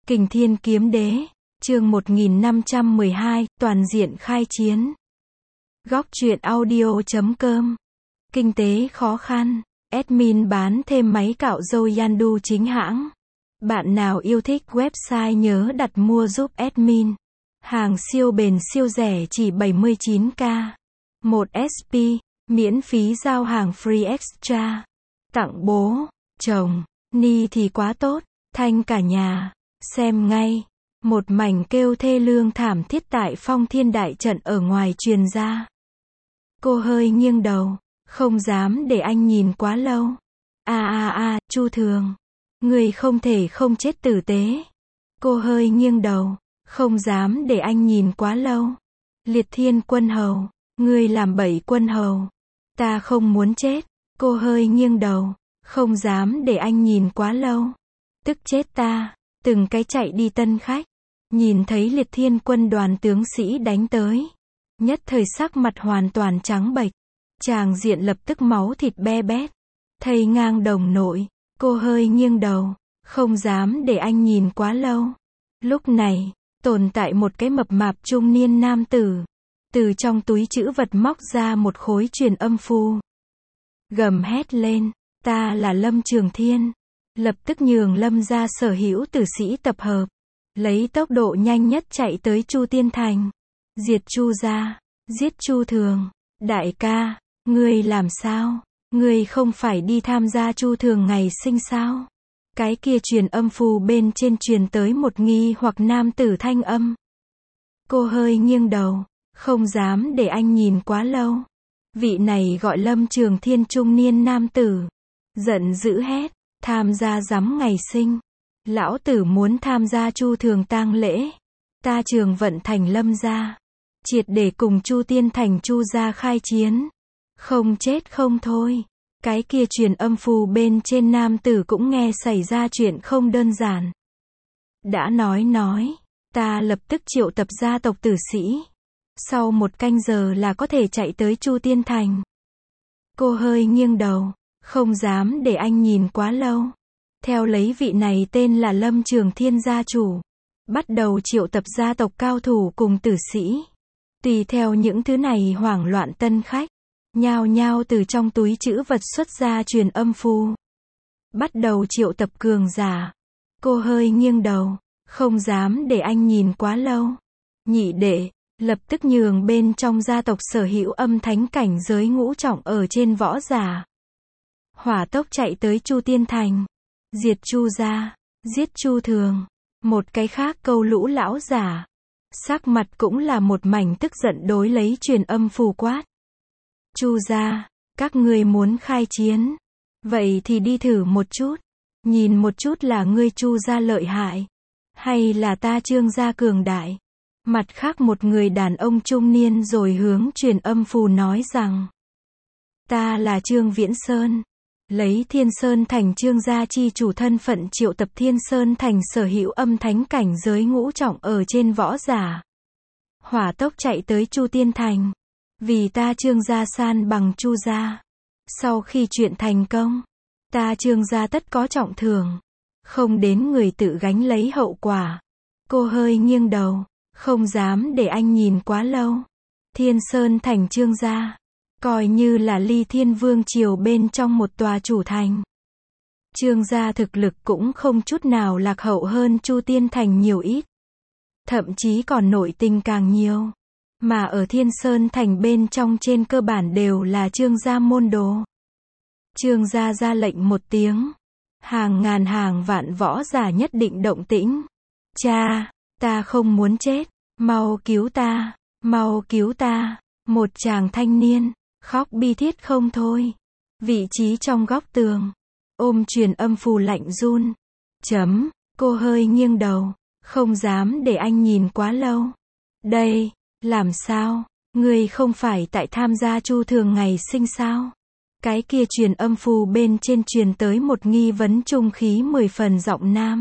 Kình Thiên Kiếm Đế, chương 1512, toàn diện khai chiến. Góc truyện audio.com. Kinh tế khó khăn. Admin bán thêm máy cạo râu Yandu chính hãng. Bạn nào yêu thích website nhớ đặt mua giúp admin. Hàng siêu bền siêu rẻ chỉ 79k. 1 SP, miễn phí giao hàng free extra. Tặng bố, chồng, Ni thì quá tốt, thanh cả nhà. Xem ngay. Một mảnh kêu thê lương thảm thiết tại Phong Thiên đại trận ở ngoài truyền ra. Cô hơi nghiêng đầu, không dám để anh nhìn quá lâu. Chu Thường, người không thể không chết tử tế. Cô hơi nghiêng đầu, không dám để anh nhìn quá lâu. Liệt Thiên Quân Hầu, người làm bậy quân hầu. Ta không muốn chết. Cô hơi nghiêng đầu, không dám để anh nhìn quá lâu. Tức chết ta. Từng cái chạy đi tân khách. Nhìn thấy Liệt Thiên Quân đoàn tướng sĩ đánh tới. Nhất thời sắc mặt hoàn toàn trắng bệch. Tràng diện lập tức máu thịt be bét. Thây ngang đồng nội. Cô hơi nghiêng đầu, không dám để anh nhìn quá lâu. Lúc này, tồn tại một cái mập mạp trung niên nam tử. Từ trong túi trữ vật móc ra một khối truyền âm phù. Gầm hét lên, ta là Lâm Trường Thiên. Lập tức nhường Lâm gia sở hữu tử sĩ tập hợp. Lấy tốc độ nhanh nhất chạy tới Chu Tiên Thành. Diệt Chu gia, giết Chu Thường. Đại ca, ngươi làm sao? Ngươi không phải đi tham gia Chu Thường ngày sinh sao? Cái kia truyền âm phù bên trên truyền tới một nghi hoặc nam tử thanh âm. Cô hơi nghiêng đầu, không dám để anh nhìn quá lâu. Vị này gọi Lâm Trường Thiên trung niên nam tử. Giận dữ hét, tham gia giám ngày sinh. Lão tử muốn tham gia Chu Thường tang lễ. Ta Trường Vận Thành Lâm gia. Triệt để cùng Chu Tiên Thành Chu gia khai chiến. Không chết không thôi. Cái kia truyền âm phù bên trên nam tử cũng nghe xảy ra chuyện không đơn giản. Đã nói, ta lập tức triệu tập gia tộc tử sĩ. Sau 1 canh giờ là có thể chạy tới Chu Tiên Thành. Cô hơi nghiêng đầu, không dám để anh nhìn quá lâu. Theo lấy vị này tên là Lâm Trường Thiên gia chủ. Bắt đầu triệu tập gia tộc cao thủ cùng tử sĩ. Tùy theo những thứ này hoảng loạn tân khách. Nhao nhao từ trong túi trữ vật xuất ra truyền âm phù. Bắt đầu triệu tập cường giả. Cô hơi nghiêng đầu, không dám để anh nhìn quá lâu. Nhị đệ, lập tức nhường bên trong gia tộc sở hữu âm thánh cảnh giới ngũ trọng ở trên võ giả. Hỏa tốc chạy tới Chu Tiên Thành. Diệt Chu gia, giết Chu Thường. Một cái khác câu lũ lão giả. Sắc mặt cũng là một mảnh tức giận đối lấy truyền âm phù quát. Chu gia, các ngươi muốn khai chiến. Vậy thì đi thử một chút. Nhìn một chút là ngươi Chu gia lợi hại. Hay là ta Trương gia cường đại. Mặt khác một người đàn ông trung niên rồi hướng truyền âm phù nói rằng. Ta là Trương Viễn Sơn. Lấy Thiên Sơn Thành Trương gia chi chủ thân phận triệu tập Thiên Sơn Thành sở hữu âm thánh cảnh giới ngũ trọng ở trên võ giả. Hỏa tốc chạy tới Chu Tiên Thành. Vì ta Trương gia san bằng Chu gia. Sau khi chuyện thành công, ta Trương gia tất có trọng thưởng. Không đến người tự gánh lấy hậu quả. Cô hơi nghiêng đầu, không dám để anh nhìn quá lâu. Thiên Sơn Thành Trương gia. Coi như là Ly Thiên Vương triều bên trong một tòa chủ thành. Trương gia thực lực cũng không chút nào lạc hậu hơn Chu Tiên Thành nhiều ít. Thậm chí còn nội tình càng nhiều. Mà ở Thiên Sơn Thành bên trong trên cơ bản đều là Trương gia môn đồ. Trương gia ra lệnh một tiếng. Hàng ngàn hàng vạn võ giả nhất định động tĩnh. Cha, ta không muốn chết. Mau cứu ta, mau cứu ta. Một chàng thanh niên. Khóc bi thiết không thôi. Vị trí trong góc tường. Ôm truyền âm phù lạnh run. Cô hơi nghiêng đầu. Không dám để anh nhìn quá lâu. Đây, làm sao? Ngươi không phải tại tham gia Chu Thường ngày sinh sao? Cái kia truyền âm phù bên trên truyền tới một nghi vấn trung khí 10 phần giọng nam.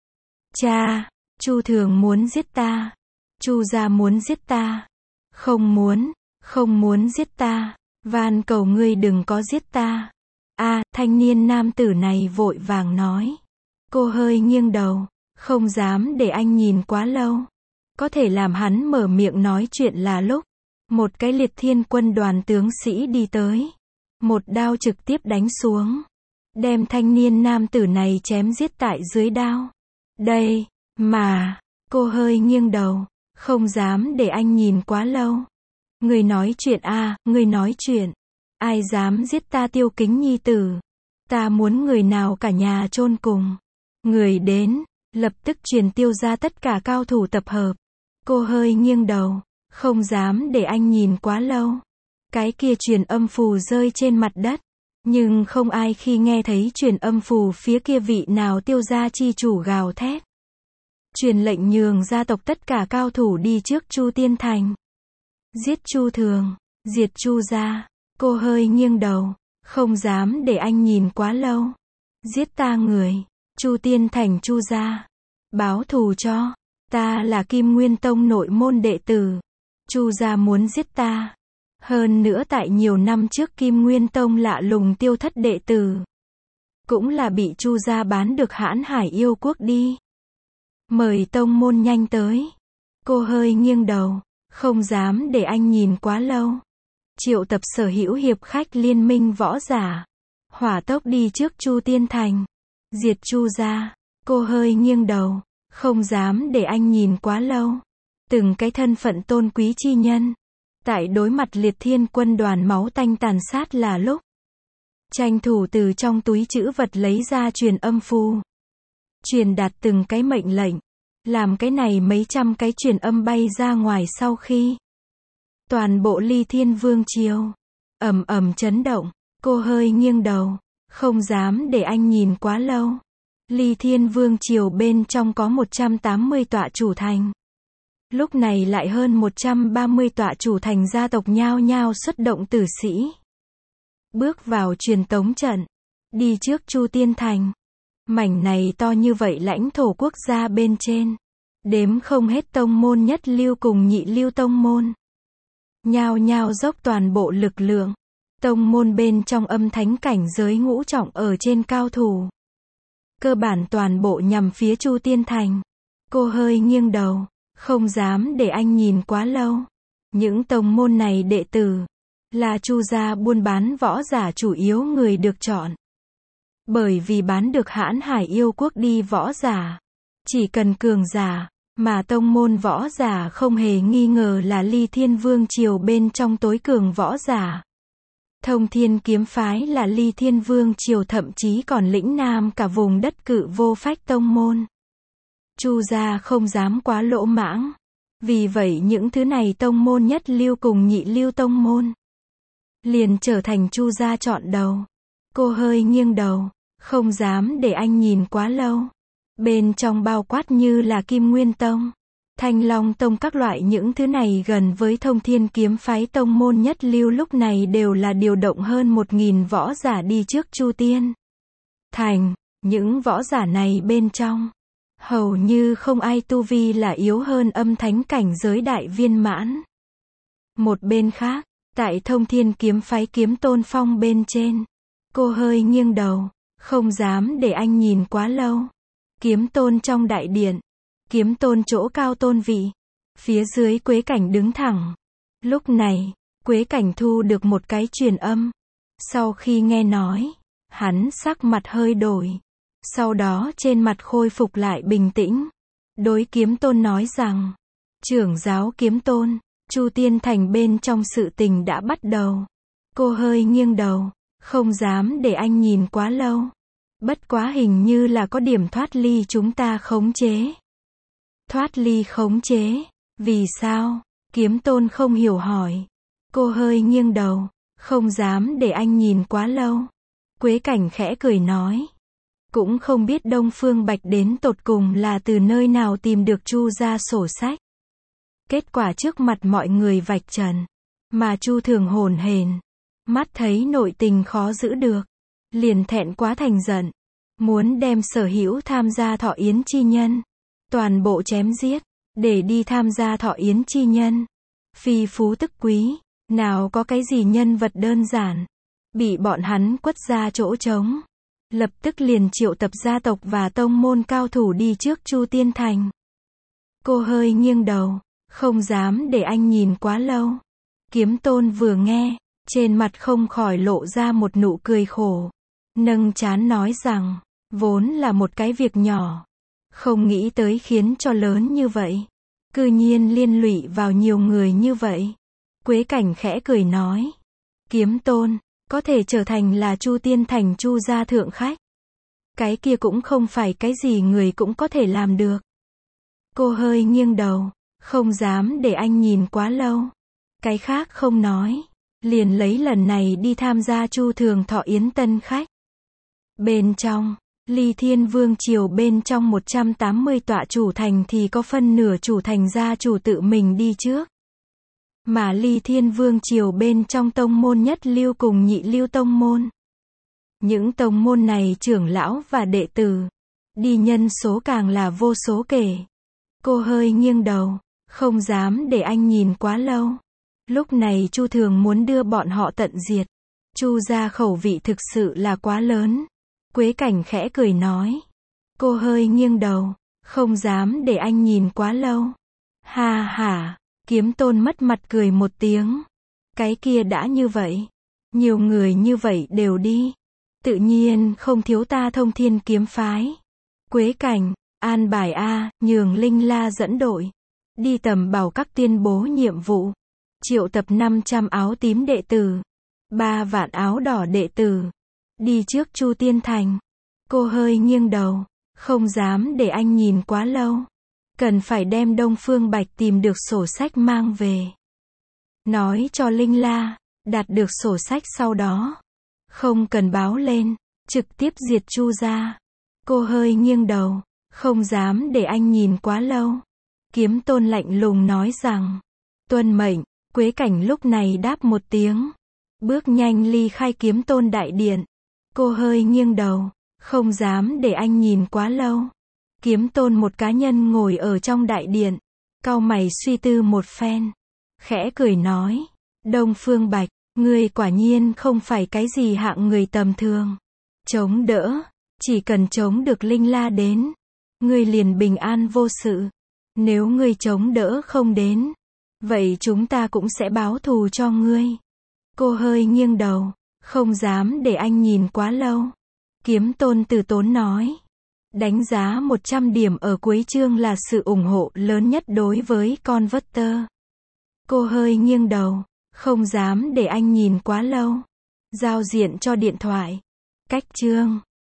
Cha, Chu Thường muốn giết ta. Chu gia muốn giết ta. Không muốn giết ta. Van cầu ngươi đừng có giết ta. Thanh niên nam tử này vội vàng nói. Cô hơi nghiêng đầu, không dám để anh nhìn quá lâu. Có thể làm hắn mở miệng nói chuyện là lúc một cái liệt thiên quân đoàn tướng sĩ đi tới. Một đao trực tiếp đánh xuống. Đem thanh niên nam tử này chém giết tại dưới đao. Đây, mà, cô hơi nghiêng đầu. Không dám để anh nhìn quá lâu. Người nói chuyện a, người nói chuyện. Ai dám giết ta Tiêu Kính nhi tử? Ta muốn người nào cả nhà chôn cùng. Người đến, lập tức truyền Tiêu ra tất cả cao thủ tập hợp. Cô hơi nghiêng đầu, không dám để anh nhìn quá lâu. Cái kia truyền âm phù rơi trên mặt đất. Nhưng không ai khi nghe thấy truyền âm phù phía kia vị nào Tiêu gia chi chủ gào thét. Truyền lệnh nhường gia tộc tất cả cao thủ đi trước Chu Tiên Thành. Giết Chu Thường, diệt Chu gia. Cô hơi nghiêng đầu, không dám để anh nhìn quá lâu. Giết ta người, Chu Tiên Thành Chu gia. Báo thù cho, ta là Kim Nguyên Tông nội môn đệ tử. Chu gia muốn giết ta. Hơn nữa tại nhiều năm trước Kim Nguyên Tông lạ lùng tiêu thất đệ tử. Cũng là bị Chu gia bán được Hãn Hải yêu quốc đi. Mời tông môn nhanh tới. Cô hơi nghiêng đầu, không dám để anh nhìn quá lâu. Triệu tập sở hữu hiệp khách liên minh võ giả. Hỏa tốc đi trước Chu Tiên Thành. Diệt Chu gia. Cô hơi nghiêng đầu, không dám để anh nhìn quá lâu. Từng cái thân phận tôn quý chi nhân. Tại đối mặt liệt thiên quân đoàn máu tanh tàn sát là lúc. Tranh thủ từ trong túi trữ vật lấy ra truyền âm phù. Truyền đạt từng cái mệnh lệnh. Làm cái này mấy trăm cái truyền âm bay ra ngoài sau khi. Toàn bộ Ly Thiên Vương Triều. Ầm ầm chấn động. Cô hơi nghiêng đầu. Không dám để anh nhìn quá lâu. Ly Thiên Vương Triều bên trong có 180 tọa chủ thành. Lúc này lại hơn 130 tọa chủ thành gia tộc nhao nhao xuất động tử sĩ. Bước vào truyền tống trận. Đi trước Chu Tiên Thành. Mảnh này to như vậy lãnh thổ quốc gia bên trên. Đếm không hết tông môn nhất lưu cùng nhị lưu tông môn. Nhao nhao dốc toàn bộ lực lượng. Tông môn bên trong âm thánh cảnh giới ngũ trọng ở trên cao thủ. Cơ bản toàn bộ nhằm phía Chu Tiên Thành. Cô hơi nghiêng đầu. Không dám để anh nhìn quá lâu. Những tông môn này đệ tử. Là Chu gia buôn bán võ giả chủ yếu người được chọn. Bởi vì bán được Hãn Hải yêu quốc đi võ giả. Chỉ cần cường giả. Mà tông môn võ giả không hề nghi ngờ là Ly Thiên Vương Triều bên trong tối cường võ giả. Thông Thiên kiếm phái là Ly Thiên Vương Triều thậm chí còn lĩnh nam cả vùng đất Cự Vô Phách tông môn. Chu gia không dám quá lỗ mãng. Vì vậy những thứ này tông môn nhất lưu cùng nhị lưu tông môn. Liền trở thành Chu gia chọn đầu. Cô hơi nghiêng đầu. Không dám để anh nhìn quá lâu. Bên trong bao quát như là Kim Nguyên Tông, Thanh Long Tông các loại những thứ này gần với Thông Thiên kiếm phái tông môn nhất lưu lúc này đều là điều động hơn 1.000 võ giả đi trước Chu Tiên Thành. Những võ giả này bên trong, hầu như không ai tu vi là yếu hơn âm thánh cảnh giới đại viên mãn. Một bên khác, tại Thông Thiên kiếm phái Kiếm Tôn Phong bên trên, cô hơi nghiêng đầu, không dám để anh nhìn quá lâu. Kiếm Tôn trong đại điện. Kiếm Tôn chỗ cao tôn vị. Phía dưới Quế Cảnh đứng thẳng. Lúc này, Quế Cảnh thu được một cái truyền âm. Sau khi nghe nói, hắn sắc mặt hơi đổi. Sau đó trên mặt khôi phục lại bình tĩnh. Đối Kiếm Tôn nói rằng, trưởng giáo Kiếm Tôn, Chu Tiên Thành bên trong sự tình đã bắt đầu. Cô hơi nghiêng đầu, không dám để anh nhìn quá lâu. Bất quá hình như là có điểm thoát ly chúng ta khống chế. Thoát ly khống chế? Vì sao? Kiếm Tôn không hiểu hỏi. Cô hơi nghiêng đầu, không dám để anh nhìn quá lâu. Quế Cảnh khẽ cười nói. Cũng không biết Đông Phương Bạch đến tột cùng là từ nơi nào tìm được Chu gia sổ sách. Kết quả trước mặt mọi người vạch trần. Mà Chu Thường hồn hển. Mắt thấy nội tình khó giữ được. Liền thẹn quá thành giận. Muốn đem sở hữu tham gia thọ yến chi nhân. Toàn bộ chém giết. Để đi tham gia thọ yến chi nhân. Phi phú tức quý. Nào có cái gì nhân vật đơn giản. Bị bọn hắn quất ra chỗ trống. lập tức liền triệu tập gia tộc và tông môn cao thủ đi trước Chu Tiên Thành. Cô hơi nghiêng đầu, không dám để anh nhìn quá lâu. Kiếm Tôn vừa nghe, trên mặt không khỏi lộ ra một nụ cười khổ, nâng trán nói rằng, vốn là một cái việc nhỏ, không nghĩ tới khiến cho lớn như vậy, cư nhiên liên lụy vào nhiều người như vậy. Quế Cảnh khẽ cười nói, Kiếm Tôn, có thể trở thành là Chu Tiên Thành Chu gia thượng khách. Cái kia cũng không phải cái gì người cũng có thể làm được. Cô hơi nghiêng đầu, không dám để anh nhìn quá lâu. Cái khác không nói, liền lấy lần này đi tham gia Chu Thường Thọ yến tân khách. Bên trong, Ly Thiên Vương triều bên trong 180 tọa chủ thành thì có phân nửa chủ thành gia chủ tự mình đi trước. Mà Ly Thiên Vương triều bên trong tông môn nhất lưu cùng nhị lưu tông môn. Những tông môn này trưởng lão và đệ tử, đi nhân số càng là vô số kể. Cô hơi nghiêng đầu, không dám để anh nhìn quá lâu. Lúc này Chu Thường muốn đưa bọn họ tận diệt. Chu gia khẩu vị thực sự là quá lớn. Quế Cảnh khẽ cười nói. Cô hơi nghiêng đầu, không dám để anh nhìn quá lâu. Ha ha, Kiếm Tôn mất mặt cười một tiếng. Cái kia đã như vậy, nhiều người như vậy đều đi, tự nhiên không thiếu ta Thông Thiên kiếm phái. Quế Cảnh, an bài A, nhường Linh La dẫn đội, đi tầm bảo các tuyên bố nhiệm vụ, triệu tập 500 áo tím đệ tử, 3 vạn áo đỏ đệ tử, đi trước Chu Tiên Thành. Cô hơi nghiêng đầu, không dám để anh nhìn quá lâu. Cần phải đem Đông Phương Bạch tìm được sổ sách mang về. Nói cho Linh La, đạt được sổ sách sau đó, không cần báo lên, trực tiếp diệt Chu gia. Cô hơi nghiêng đầu, không dám để anh nhìn quá lâu. Kiếm Tôn lạnh lùng nói rằng, tuân mệnh. Quế Cảnh lúc này đáp một tiếng, bước nhanh ly khai Kiếm Tôn đại điện. Cô hơi nghiêng đầu, không dám để anh nhìn quá lâu. Kiếm Tôn một cá nhân ngồi ở trong đại điện, cau mày suy tư một phen, khẽ cười nói, Đông Phương Bạch, ngươi quả nhiên không phải cái gì hạng người tầm thường. Chống đỡ, chỉ cần chống được Linh La đến, ngươi liền bình an vô sự. Nếu ngươi chống đỡ không đến, vậy chúng ta cũng sẽ báo thù cho ngươi. Cô hơi nghiêng đầu, không dám để anh nhìn quá lâu. Kiếm Tôn từ tốn nói, đánh giá 100 điểm ở cuối chương là sự ủng hộ lớn nhất đối với Converter. Cô hơi nghiêng đầu, không dám để anh nhìn quá lâu. Giao diện cho điện thoại. Cách chương